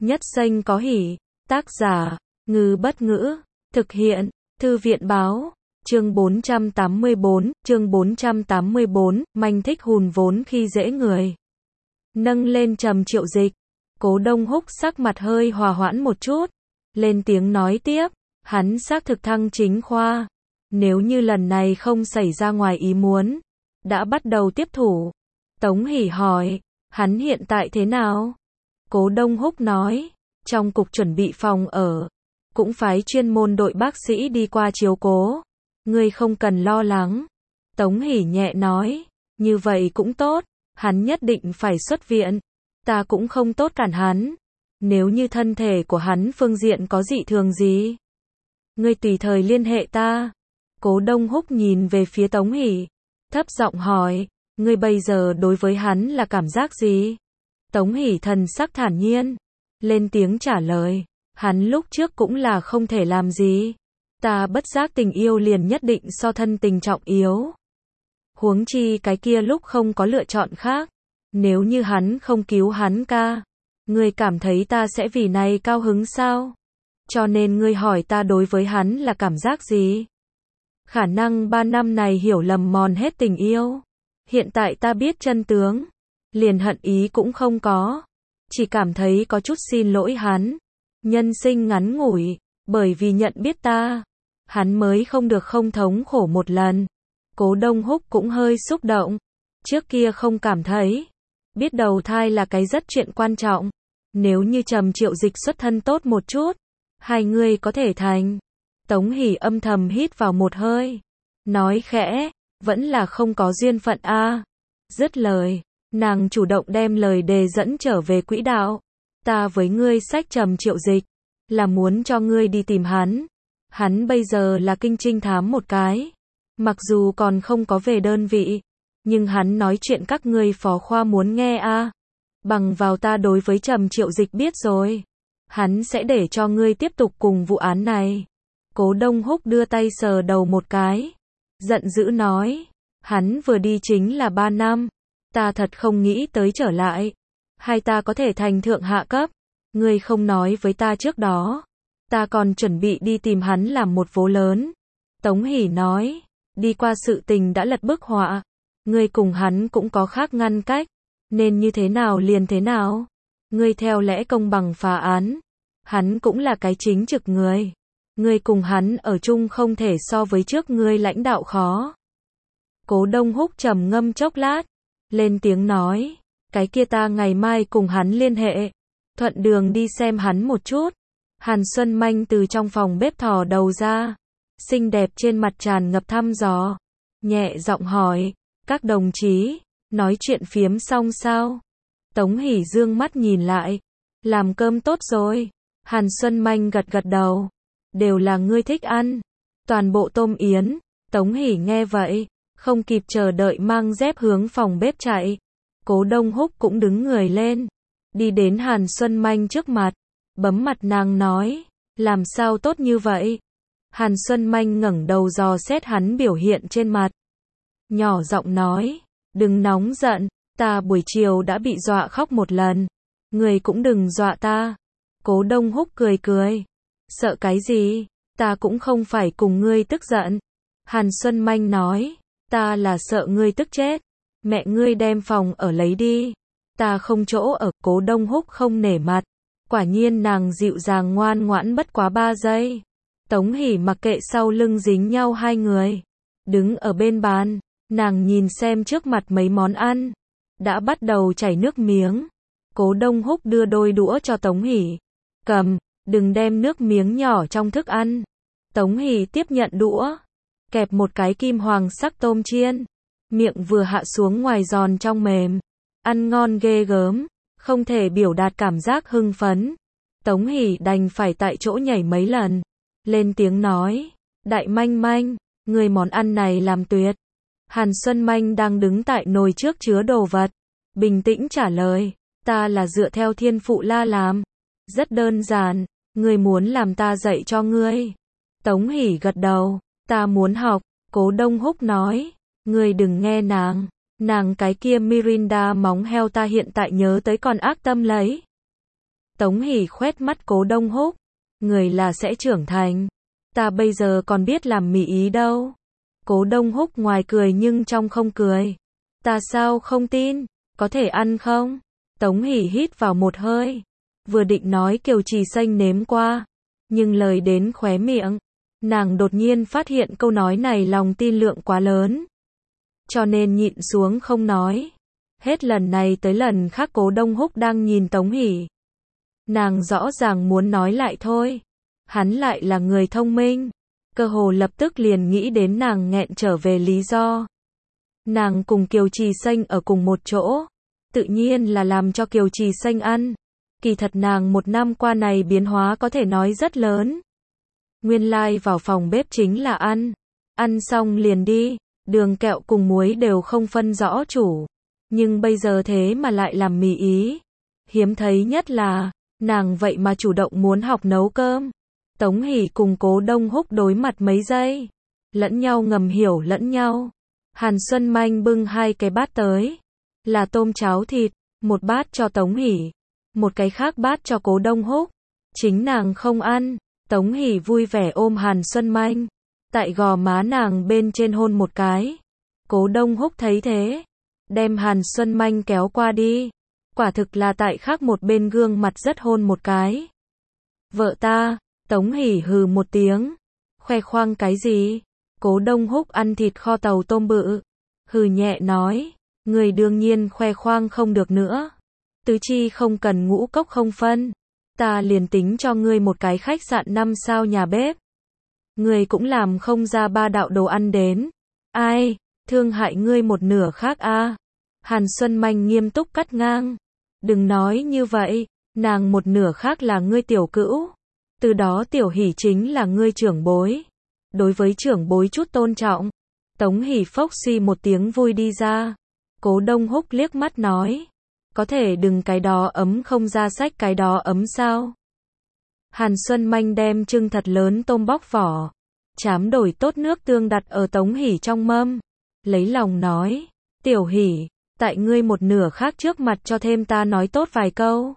Nhất Xanh có hỉ. Tác giả, Ngư Bất Ngữ. Thực hiện, Thư viện Báo. Chương 484, Manh thích hùn vốn khi dễ người. Nâng lên Trầm Triệu Dịch. Cố Đông Húc sắc mặt hơi hòa hoãn một chút. Lên tiếng nói tiếp, hắn xác thực thăng chính khoa. Nếu như lần này không xảy ra ngoài ý muốn, đã bắt đầu tiếp thủ. Tống Hỷ hỏi, hắn hiện tại thế nào? Cố Đông Húc nói, trong cục chuẩn bị phòng ở, cũng phái chuyên môn đội bác sĩ đi qua chiếu cố. Ngươi không cần lo lắng. Tống Hỷ nhẹ nói, như vậy cũng tốt, hắn nhất định phải xuất viện. Ta cũng không tốt cản hắn. Nếu như thân thể của hắn phương diện có dị thường gì, ngươi tùy thời liên hệ ta. Cố Đông Húc nhìn về phía Tống Hỷ, thấp giọng hỏi, ngươi bây giờ đối với hắn là cảm giác gì? Tống Hỷ thần sắc thản nhiên, lên tiếng trả lời, hắn lúc trước cũng là không thể làm gì. Ta bất giác tình yêu liền nhất định so thân tình trọng yếu. Huống chi cái kia lúc không có lựa chọn khác. Nếu như hắn không cứu hắn ca, ngươi cảm thấy ta sẽ vì này cao hứng sao? Cho nên ngươi hỏi ta đối với hắn là cảm giác gì? Khả năng 3 năm này hiểu lầm mòn hết tình yêu. Hiện tại ta biết chân tướng, liền hận ý cũng không có. Chỉ cảm thấy có chút xin lỗi hắn. Nhân sinh ngắn ngủi, bởi vì nhận biết ta, hắn mới không được không thống khổ một lần. Cố Đông Húc cũng hơi xúc động. Trước kia không cảm thấy. Biết đầu thai là cái rất chuyện quan trọng. Nếu như Trầm Triệu Dịch xuất thân tốt một chút, hai người có thể thành. Tống Hỷ âm thầm hít vào một hơi, nói khẽ, vẫn là không có duyên phận a. Dứt lời, nàng chủ động đem lời đề dẫn trở về quỹ đạo. Ta với ngươi sách Trầm Triệu Dịch, là muốn cho ngươi đi tìm hắn. Hắn bây giờ là kinh trinh thám một cái. Mặc dù còn không có về đơn vị, nhưng hắn nói chuyện các ngươi phó khoa muốn nghe a. Bằng vào ta đối với Trầm Triệu Dịch biết rồi, hắn sẽ để cho ngươi tiếp tục cùng vụ án này. Cố Đông Húc đưa tay sờ đầu một cái, giận dữ nói, hắn vừa đi chính là 3 năm, ta thật không nghĩ tới trở lại. Hai ta có thể thành thượng hạ cấp, ngươi không nói với ta trước đó, ta còn chuẩn bị đi tìm hắn làm một vố lớn. Tống Hỷ nói, đi qua sự tình đã lật bức họa, ngươi cùng hắn cũng có khác ngăn cách, nên như thế nào liền thế nào. Ngươi theo lẽ công bằng phá án, hắn cũng là cái chính trực người. Ngươi cùng hắn ở chung không thể so với trước ngươi lãnh đạo khó. Cố Đông Húc trầm ngâm chốc lát, lên tiếng nói, cái kia ta ngày mai cùng hắn liên hệ, thuận đường đi xem hắn một chút. Hàn Xuân Manh từ trong phòng bếp thò đầu ra, xinh đẹp trên mặt tràn ngập thăm dò, nhẹ giọng hỏi, các đồng chí, nói chuyện phiếm xong sao? Tống Hỷ dương mắt nhìn lại, làm cơm tốt rồi. Hàn Xuân Manh gật gật đầu, đều là ngươi thích ăn, toàn bộ tôm yến. Tống Hỷ nghe vậy, không kịp chờ đợi mang dép hướng phòng bếp chạy. Cố Đông Húc cũng đứng người lên, đi đến Hàn Xuân Manh trước mặt, bấm mặt nàng nói, làm sao tốt như vậy? Hàn Xuân Manh ngẩng đầu dò xét hắn biểu hiện trên mặt, nhỏ giọng nói, đừng nóng giận, ta buổi chiều đã bị dọa khóc một lần, người cũng đừng dọa ta. Cố Đông Húc cười cười, sợ cái gì, ta cũng không phải cùng ngươi tức giận. Hàn Xuân Manh nói, ta là sợ ngươi tức chết, mẹ ngươi đem phòng ở lấy đi, ta không chỗ ở. Cố Đông Húc không nể mặt, quả nhiên nàng dịu dàng ngoan ngoãn bất quá 3 giây. Tống Hỷ mặc kệ sau lưng dính nhau hai người, đứng ở bên bàn, nàng nhìn xem trước mặt mấy món ăn, đã bắt đầu chảy nước miếng. Cố Đông Húc đưa đôi đũa cho Tống Hỷ, cầm, đừng đem nước miếng nhỏ trong thức ăn. Tống Hỷ tiếp nhận đũa, kẹp một cái kim hoàng sắc tôm chiên, miệng vừa hạ xuống ngoài giòn trong mềm, ăn ngon ghê gớm, không thể biểu đạt cảm giác hưng phấn. Tống Hỷ đành phải tại chỗ nhảy mấy lần, lên tiếng nói, Đại Manh Manh, người món ăn này làm tuyệt. Hàn Xuân Manh đang đứng tại nồi trước chứa đồ vật, bình tĩnh trả lời, ta là dựa theo thiên phụ la làm, rất đơn giản, ngươi muốn làm ta dạy cho ngươi. Tống Hỷ gật đầu, ta muốn học. Cố Đông Húc nói, ngươi đừng nghe nàng cái kia Mirinda móng heo ta hiện tại nhớ tới còn ác tâm lấy. Tống Hỷ khoét mắt Cố Đông Húc. Người là sẽ trưởng thành. Ta bây giờ còn biết làm mì ý đâu. Cố Đông Húc ngoài cười nhưng trong không cười. Ta sao không tin, có thể ăn không? Tống Hỷ hít vào một hơi. Vừa định nói Kiều Trì Xanh nếm qua. Nhưng lời đến khóe miệng. Nàng đột nhiên phát hiện câu nói này lòng tin lượng quá lớn. Cho nên nhịn xuống không nói. Hết lần này tới lần khác Cố Đông Húc đang nhìn Tống Hỷ. Nàng rõ ràng muốn nói lại thôi. Hắn lại là người thông minh. Cơ hồ lập tức liền nghĩ đến nàng nghẹn trở về lý do. Nàng cùng Kiều Trì Xanh ở cùng một chỗ. Tự nhiên là làm cho Kiều Trì Xanh ăn. Kỳ thật nàng một năm qua này biến hóa có thể nói rất lớn. Nguyên lai vào phòng bếp chính là ăn. Ăn xong liền đi. Đường kẹo cùng muối đều không phân rõ chủ. Nhưng bây giờ thế mà lại làm mì ý. Hiếm thấy nhất là, nàng vậy mà chủ động muốn học nấu cơm. Tống Hỷ cùng Cố Đông Húc đối mặt mấy giây. Lẫn nhau ngầm hiểu lẫn nhau. Hàn Xuân Manh bưng 2 cái bát tới. Là tôm cháo thịt, một bát cho Tống Hỷ. Một cái khác bát cho Cố Đông Húc. Chính nàng không ăn. Tống Hỷ vui vẻ ôm Hàn Xuân Manh. Tại gò má nàng bên trên hôn một cái. Cố Đông Húc thấy thế. Đem Hàn Xuân Manh kéo qua đi. Quả thực là tại khác một bên gương mặt rất hôn một cái. Vợ ta, Tống Hỷ hừ một tiếng. Khoe khoang cái gì? Cố Đông Húc ăn thịt kho tàu tôm bự. Hừ nhẹ nói. Người đương nhiên khoe khoang không được nữa. Tứ chi không cần ngũ cốc không phân. Ta liền tính cho ngươi một cái khách sạn 5 sao nhà bếp. Ngươi cũng làm không ra 3 đạo đồ ăn đến. Ai, thương hại ngươi một nửa khác a. Hàn Xuân Manh nghiêm túc cắt ngang. Đừng nói như vậy, nàng một nửa khác là ngươi tiểu cữu. Từ đó Tiểu Hỷ chính là ngươi trưởng bối. Đối với trưởng bối chút tôn trọng. Tống Hỷ phốc suy một tiếng vui đi ra. Cố Đông Húc liếc mắt nói. Có thể đừng cái đó ấm không ra sách cái đó ấm sao? Hàn Xuân Manh đem trưng thật lớn tôm bóc vỏ. Chám đổi tốt nước tương đặt ở Tống Hỷ trong mâm. Lấy lòng nói. Tiểu Hỷ, tại ngươi một nửa khác trước mặt cho thêm ta nói tốt vài câu.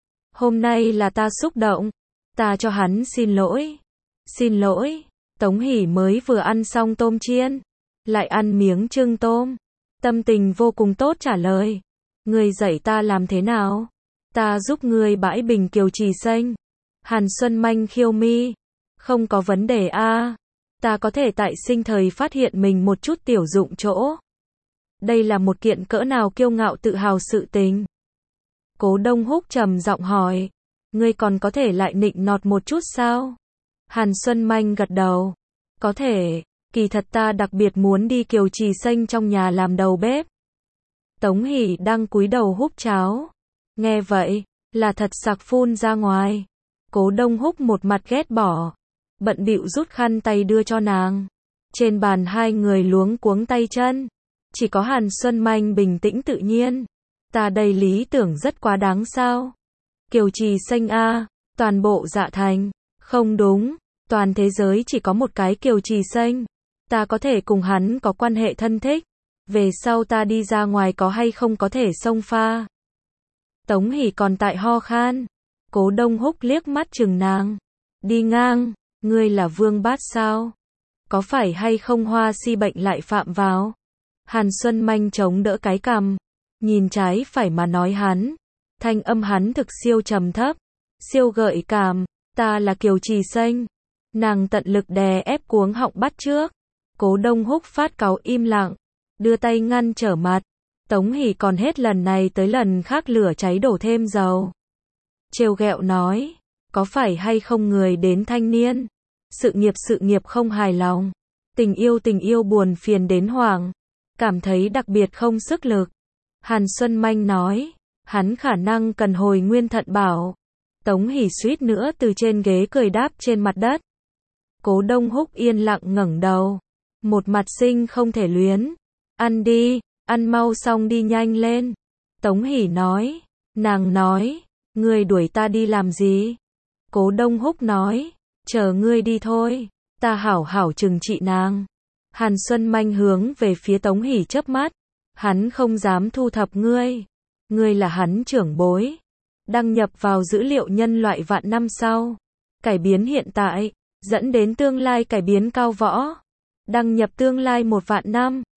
Hôm nay là ta xúc động. Ta cho hắn xin lỗi. Xin lỗi. Tống Hỷ mới vừa ăn xong tôm chiên. Lại ăn miếng trưng tôm. Tâm tình vô cùng tốt trả lời. Ngươi dạy ta làm thế nào? Ta giúp ngươi bãi bình Kiều Trì Xanh. Hàn Xuân Manh khiêu mi. Không có vấn đề a. Ta có thể tại sinh thời phát hiện mình một chút tiểu dụng chỗ. Đây là một kiện cỡ nào kiêu ngạo tự hào sự tình. Cố Đông Húc trầm giọng hỏi. Ngươi còn có thể lại nịnh nọt một chút sao? Hàn Xuân Manh gật đầu. Có thể, kỳ thật ta đặc biệt muốn đi Kiều Trì Xanh trong nhà làm đầu bếp. Tống Hỷ đang cúi đầu húp cháo. Nghe vậy, là thật sặc phun ra ngoài. Cố Đông Húc một mặt ghét bỏ. Bận bịu rút khăn tay đưa cho nàng. Trên bàn hai người luống cuống tay chân. Chỉ có Hàn Xuân Manh bình tĩnh tự nhiên. Ta đây lý tưởng rất quá đáng sao? Kiều Trì Xanh a, toàn bộ Dạ Thành. Không đúng, toàn thế giới chỉ có một cái Kiều Trì Xanh. Ta có thể cùng hắn có quan hệ thân thích. Về sau ta đi ra ngoài có hay không có thể xông pha. Tống Hỷ còn tại ho khan. Cố Đông Húc liếc mắt chừng nàng. Đi ngang, ngươi là vương bát sao? Có phải hay không hoa si bệnh lại phạm vào? Hàn Xuân Manh chống đỡ cái cằm. Nhìn trái phải mà nói hắn. Thanh âm hắn thực siêu trầm thấp. Siêu gợi cảm. Ta là Kiều Trì Xanh. Nàng tận lực đè ép cuống họng bắt trước. Cố Đông Húc phát cáu im lặng. Đưa tay ngăn trở mặt. Tống Hỷ còn hết lần này tới lần khác lửa cháy đổ thêm dầu. Trêu ghẹo nói. Có phải hay không người đến thanh niên? Sự nghiệp không hài lòng. Tình yêu buồn phiền đến hoảng. Cảm thấy đặc biệt không sức lực. Hàn Xuân Manh nói. Hắn khả năng cần hồi nguyên thận bảo. Tống Hỷ suýt nữa từ trên ghế cười đáp trên mặt đất. Cố Đông Húc yên lặng ngẩng đầu. Một mặt sinh không thể luyến. Ăn đi, ăn mau xong đi nhanh lên. Tống Hỷ nói. Nàng nói. Ngươi đuổi ta đi làm gì? Cố Đông Húc nói. Chờ ngươi đi thôi. Ta hảo hảo trừng trị nàng. Hàn Xuân Manh hướng về phía Tống Hỷ chớp mắt. Hắn không dám thu thập ngươi. Ngươi là hắn trưởng bối. đăng nhập vào dữ liệu nhân loại vạn năm sau. Cải biến hiện tại, dẫn đến tương lai cải biến cao võ. Đăng nhập tương lai 1 vạn năm.